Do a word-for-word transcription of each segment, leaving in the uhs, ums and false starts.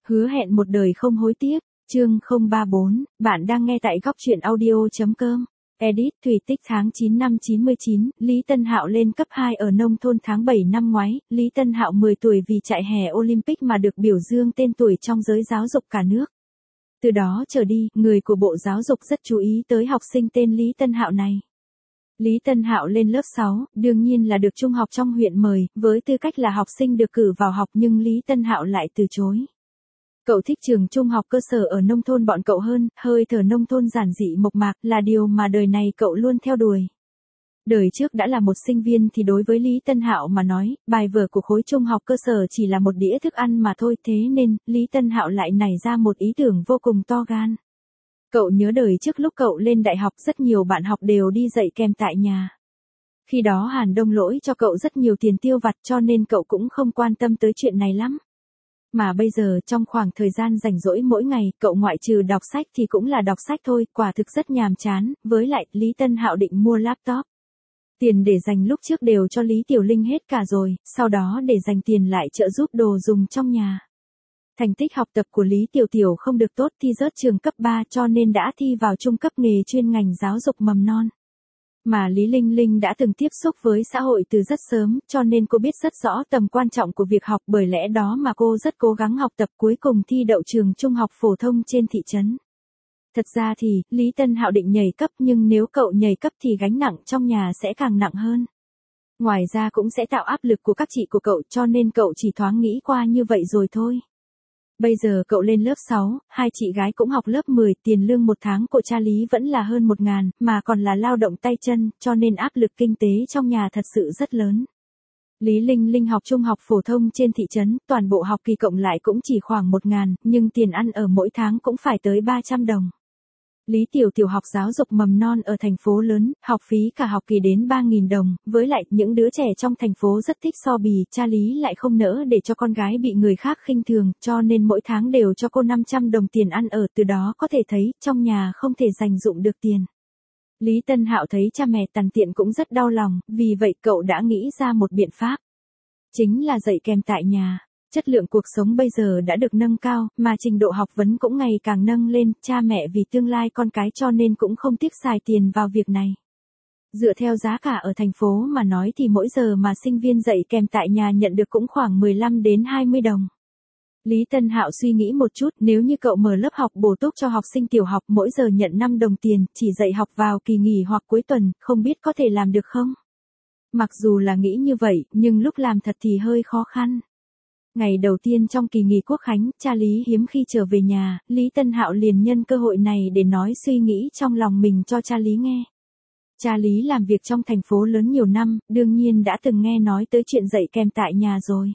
Hứa hẹn một đời không hối tiếc, chương không ba bốn, bạn đang nghe tại góc truyện audio.com. Edit Thủy Tích tháng chín năm chín mươi chín, Lý Tân Hạo lên cấp hai ở nông thôn tháng bảy năm ngoái, Lý Tân Hạo mười tuổi vì chạy hè Olympic mà được biểu dương tên tuổi trong giới giáo dục cả nước. Từ đó trở đi, người của Bộ Giáo dục rất chú ý tới học sinh tên Lý Tân Hạo này. Lý Tân Hạo lên lớp sáu, đương nhiên là được trung học trong huyện mời, với tư cách là học sinh được cử vào học nhưng Lý Tân Hạo lại từ chối. Cậu thích trường trung học cơ sở ở nông thôn bọn cậu hơn, hơi thở nông thôn giản dị mộc mạc là điều mà đời này cậu luôn theo đuổi. Đời trước đã là một sinh viên thì đối với Lý Tân Hạo mà nói, bài vở của khối trung học cơ sở chỉ là một đĩa thức ăn mà thôi, thế nên, Lý Tân Hạo lại nảy ra một ý tưởng vô cùng to gan. Cậu nhớ đời trước lúc cậu lên đại học rất nhiều bạn học đều đi dạy kèm tại nhà. Khi đó Hàn Đông lỗi cho cậu rất nhiều tiền tiêu vặt cho nên cậu cũng không quan tâm tới chuyện này lắm. Mà bây giờ trong khoảng thời gian rảnh rỗi mỗi ngày, cậu ngoại trừ đọc sách thì cũng là đọc sách thôi, quả thực rất nhàm chán, với lại, Lý Tân Hạo định mua laptop. Tiền để dành lúc trước đều cho Lý Tiểu Linh hết cả rồi, sau đó để dành tiền lại trợ giúp đồ dùng trong nhà. Thành tích học tập của Lý Tiểu Tiểu không được tốt, thi rớt trường cấp ba cho nên đã thi vào trung cấp nghề chuyên ngành giáo dục mầm non. Mà Lý Linh Linh đã từng tiếp xúc với xã hội từ rất sớm, cho nên cô biết rất rõ tầm quan trọng của việc học, bởi lẽ đó mà cô rất cố gắng học tập, cuối cùng thi đậu trường trung học phổ thông trên thị trấn. Thật ra thì, Lý Tân Hạo định nhảy cấp nhưng nếu cậu nhảy cấp thì gánh nặng trong nhà sẽ càng nặng hơn. Ngoài ra cũng sẽ tạo áp lực của các chị của cậu cho nên cậu chỉ thoáng nghĩ qua như vậy rồi thôi. Bây giờ cậu lên lớp sáu, hai chị gái cũng học lớp mười, tiền lương một tháng của cha Lý vẫn là hơn một ngàn, mà còn là lao động tay chân, cho nên áp lực kinh tế trong nhà thật sự rất lớn. Lý Linh Linh học trung học phổ thông trên thị trấn, toàn bộ học kỳ cộng lại cũng chỉ khoảng một ngàn, nhưng tiền ăn ở mỗi tháng cũng phải tới ba trăm đồng. Lý Tiểu Tiểu học giáo dục mầm non ở thành phố lớn, học phí cả học kỳ đến ba nghìn đồng, với lại những đứa trẻ trong thành phố rất thích so bì, cha Lý lại không nỡ để cho con gái bị người khác khinh thường, cho nên mỗi tháng đều cho cô năm trăm đồng tiền ăn ở, từ đó có thể thấy, trong nhà không thể dành dụm được tiền. Lý Tân Hạo thấy cha mẹ tằn tiện cũng rất đau lòng, vì vậy cậu đã nghĩ ra một biện pháp. Chính là dạy kèm tại nhà. Chất lượng cuộc sống bây giờ đã được nâng cao, mà trình độ học vấn cũng ngày càng nâng lên, cha mẹ vì tương lai con cái cho nên cũng không tiếc xài tiền vào việc này. Dựa theo giá cả ở thành phố mà nói thì mỗi giờ mà sinh viên dạy kèm tại nhà nhận được cũng khoảng mười lăm đến hai mươi đồng. Lý Tân Hạo suy nghĩ một chút, nếu như cậu mở lớp học bổ túc cho học sinh tiểu học mỗi giờ nhận năm đồng tiền, chỉ dạy học vào kỳ nghỉ hoặc cuối tuần, không biết có thể làm được không? Mặc dù là nghĩ như vậy, nhưng lúc làm thật thì hơi khó khăn. Ngày đầu tiên trong kỳ nghỉ Quốc khánh, cha Lý hiếm khi trở về nhà, Lý Tân Hạo liền nhân cơ hội này để nói suy nghĩ trong lòng mình cho cha Lý nghe. Cha Lý làm việc trong thành phố lớn nhiều năm, đương nhiên đã từng nghe nói tới chuyện dạy kèm tại nhà rồi.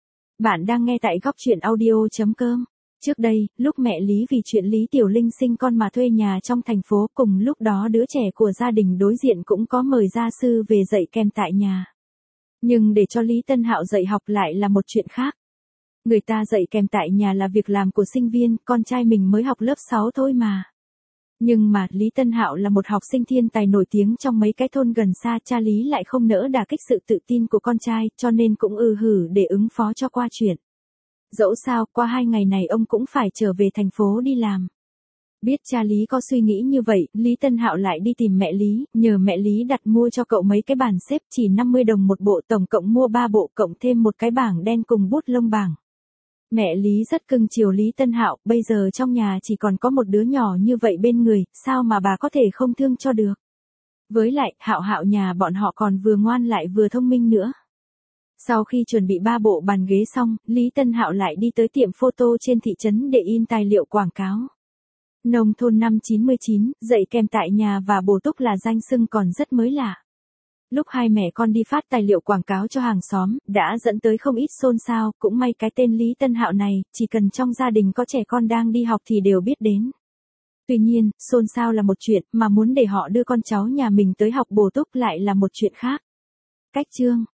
Bạn đang nghe tại góc truyện audio.com. Trước đây, lúc mẹ Lý vì chuyện Lý Tiểu Linh sinh con mà thuê nhà trong thành phố, cùng lúc đó đứa trẻ của gia đình đối diện cũng có mời gia sư về dạy kèm tại nhà. Nhưng để cho Lý Tân Hạo dạy học lại là một chuyện khác. Người ta dạy kèm tại nhà là việc làm của sinh viên, con trai mình mới học lớp sáu thôi mà. Nhưng mà, Lý Tân Hạo là một học sinh thiên tài nổi tiếng trong mấy cái thôn gần xa, cha Lý lại không nỡ đả kích sự tự tin của con trai, cho nên cũng ừ hử để ứng phó cho qua chuyện. Dẫu sao, qua hai ngày này ông cũng phải trở về thành phố đi làm. Biết cha Lý có suy nghĩ như vậy, Lý Tân Hạo lại đi tìm mẹ Lý, nhờ mẹ Lý đặt mua cho cậu mấy cái bàn xếp chỉ năm mươi đồng một bộ, tổng cộng mua ba bộ cộng thêm một cái bảng đen cùng bút lông bảng. Mẹ Lý rất cưng chiều Lý Tân Hạo, bây giờ trong nhà chỉ còn có một đứa nhỏ như vậy bên người, sao mà bà có thể không thương cho được. Với lại, Hạo Hạo nhà bọn họ còn vừa ngoan lại vừa thông minh nữa. Sau khi chuẩn bị ba bộ bàn ghế xong, Lý Tân Hạo lại đi tới tiệm photo trên thị trấn để in tài liệu quảng cáo. Nông thôn năm chín mươi chín, dạy kèm tại nhà và bổ túc là danh xưng còn rất mới lạ. Lúc hai mẹ con đi phát tài liệu quảng cáo cho hàng xóm, đã dẫn tới không ít xôn xao, cũng may cái tên Lý Tân Hạo này, chỉ cần trong gia đình có trẻ con đang đi học thì đều biết đến. Tuy nhiên, xôn xao là một chuyện, mà muốn để họ đưa con cháu nhà mình tới học bổ túc lại là một chuyện khác. Cách chương,